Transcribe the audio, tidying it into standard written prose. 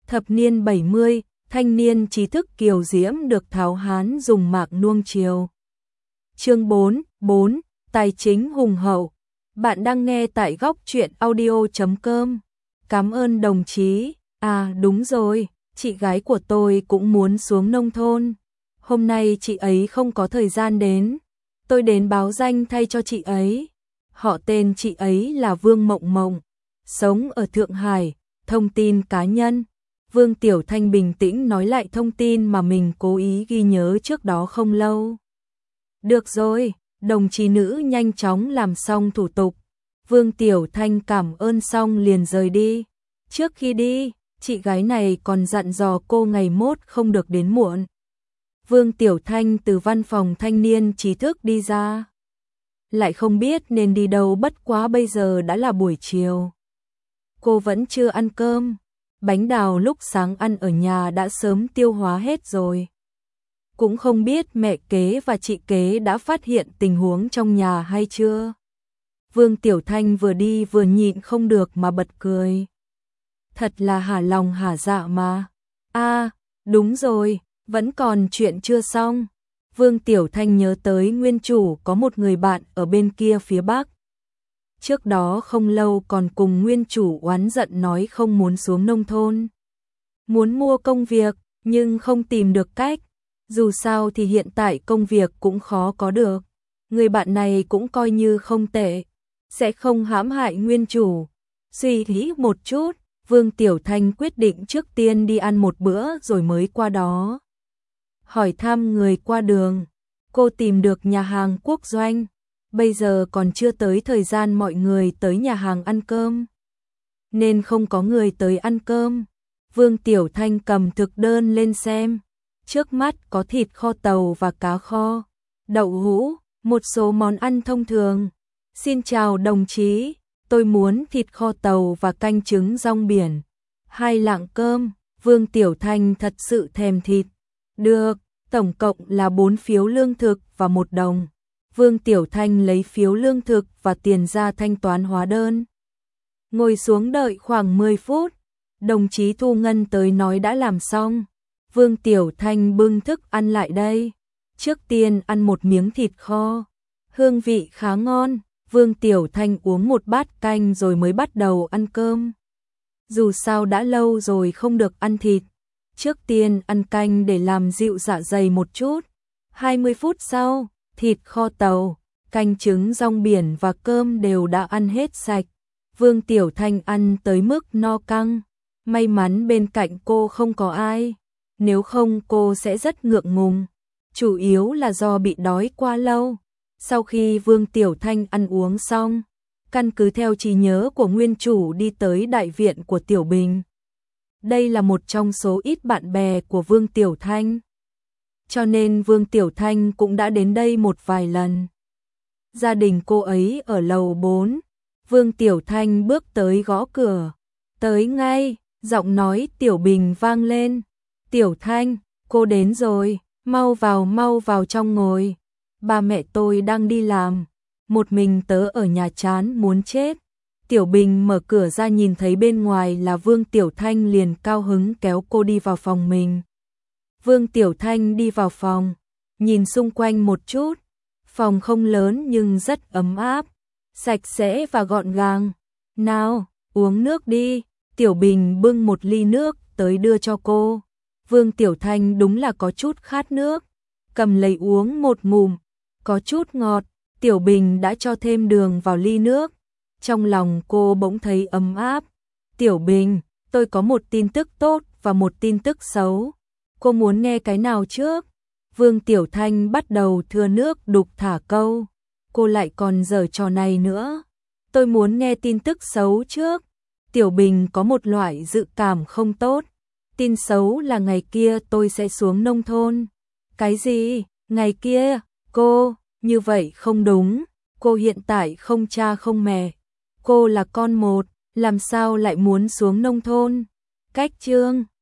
Thập niên 70, thanh niên trí thức kiều diễm được tháo hán dùng mạc nuông chiều. Chương 4, tài chính hùng hậu. Bạn đang nghe tại góc truyện audio.com. Cảm ơn đồng chí. À đúng rồi, chị gái của tôi cũng muốn xuống nông thôn. Hôm nay chị ấy không có thời gian đến. Tôi đến báo danh thay cho chị ấy. Họ tên chị ấy là Vương Mộng Mộng, sống ở Thượng Hải. Thông tin cá nhân. Vương Tiểu Thanh bình tĩnh nói lại thông tin mà mình cố ý ghi nhớ trước đó không lâu. Được rồi, đồng chí nữ nhanh chóng làm xong thủ tục. Vương Tiểu Thanh cảm ơn xong liền rời đi. Trước khi đi, chị gái này còn dặn dò cô ngày mốt không được đến muộn. Vương Tiểu Thanh từ văn phòng thanh niên trí thức đi ra. Lại không biết nên đi đâu, bất quá bây giờ đã là buổi chiều. Cô vẫn chưa ăn cơm. Bánh đào lúc sáng ăn ở nhà đã sớm tiêu hóa hết rồi. Cũng không biết mẹ kế và chị kế đã phát hiện tình huống trong nhà hay chưa. Vương Tiểu Thanh vừa đi vừa nhịn không được mà bật cười. Thật là hả lòng hả dạ mà. À, đúng rồi, vẫn còn chuyện chưa xong. Vương Tiểu Thanh nhớ tới nguyên chủ có một người bạn ở bên kia phía Bắc. Trước đó không lâu còn cùng nguyên chủ oán giận nói không muốn xuống nông thôn. Muốn mua công việc, nhưng không tìm được cách. Dù sao thì hiện tại công việc cũng khó có được. Người bạn này cũng coi như không tệ, sẽ không hãm hại nguyên chủ. Suy nghĩ một chút, Vương Tiểu Thanh quyết định trước tiên đi ăn một bữa rồi mới qua đó. Hỏi thăm người qua đường, cô tìm được nhà hàng Quốc Doanh. Bây giờ còn chưa tới thời gian mọi người tới nhà hàng ăn cơm, nên không có người tới ăn cơm. Vương Tiểu Thanh cầm thực đơn lên xem. Trước mắt có thịt kho tàu và cá kho, đậu hũ, một số món ăn thông thường. Xin chào đồng chí, tôi muốn thịt kho tàu và canh trứng rong biển. 2 lạng cơm. Vương Tiểu Thanh thật sự thèm thịt. Được, tổng cộng là 4 phiếu lương thực và 1 đồng. Vương Tiểu Thanh lấy phiếu lương thực và tiền ra thanh toán hóa đơn. Ngồi xuống đợi khoảng 10 phút. Đồng chí thu ngân tới nói đã làm xong. Vương Tiểu Thanh bưng thức ăn lại đây. Trước tiên ăn một miếng thịt kho. Hương vị khá ngon. Vương Tiểu Thanh uống một bát canh rồi mới bắt đầu ăn cơm. Dù sao đã lâu rồi không được ăn thịt. Trước tiên ăn canh để làm dịu dạ dày một chút. 20 phút sau, thịt kho tàu, canh trứng rong biển và cơm đều đã ăn hết sạch. Vương Tiểu Thanh ăn tới mức no căng. May mắn bên cạnh cô không có ai. Nếu không cô sẽ rất ngượng ngùng. Chủ yếu là do bị đói quá lâu. Sau khi Vương Tiểu Thanh ăn uống xong, căn cứ theo trí nhớ của nguyên chủ đi tới đại viện của Tiểu Bình. Đây là một trong số ít bạn bè của Vương Tiểu Thanh. Cho nên Vương Tiểu Thanh cũng đã đến đây một vài lần. Gia đình cô ấy ở lầu 4. Vương Tiểu Thanh bước tới gõ cửa. Tới ngay, giọng nói Tiểu Bình vang lên. Tiểu Thanh, cô đến rồi, mau vào trong ngồi. Ba mẹ tôi đang đi làm, một mình tớ ở nhà chán muốn chết. Tiểu Bình mở cửa ra nhìn thấy bên ngoài là Vương Tiểu Thanh liền cao hứng kéo cô đi vào phòng mình. Vương Tiểu Thanh đi vào phòng, nhìn xung quanh một chút. Phòng không lớn nhưng rất ấm áp, sạch sẽ và gọn gàng. Nào, uống nước đi. Tiểu Bình bưng một ly nước tới đưa cho cô. Vương Tiểu Thanh đúng là có chút khát nước, cầm lấy uống một ngụm, có chút ngọt. Tiểu Bình đã cho thêm đường vào ly nước. Trong lòng cô bỗng thấy ấm áp. Tiểu Bình, tôi có một tin tức tốt và một tin tức xấu. Cô muốn nghe cái nào trước? Vương Tiểu Thanh bắt đầu thưa nước đục thả câu. Cô lại còn giở trò này nữa. Tôi muốn nghe tin tức xấu trước. Tiểu Bình có một loại dự cảm không tốt. Tin xấu là ngày kia tôi sẽ xuống nông thôn. Cái gì? Ngày kia? Cô, như vậy không đúng. Cô hiện tại không cha không mẹ. Cô là con một, làm sao lại muốn xuống nông thôn? Cách chương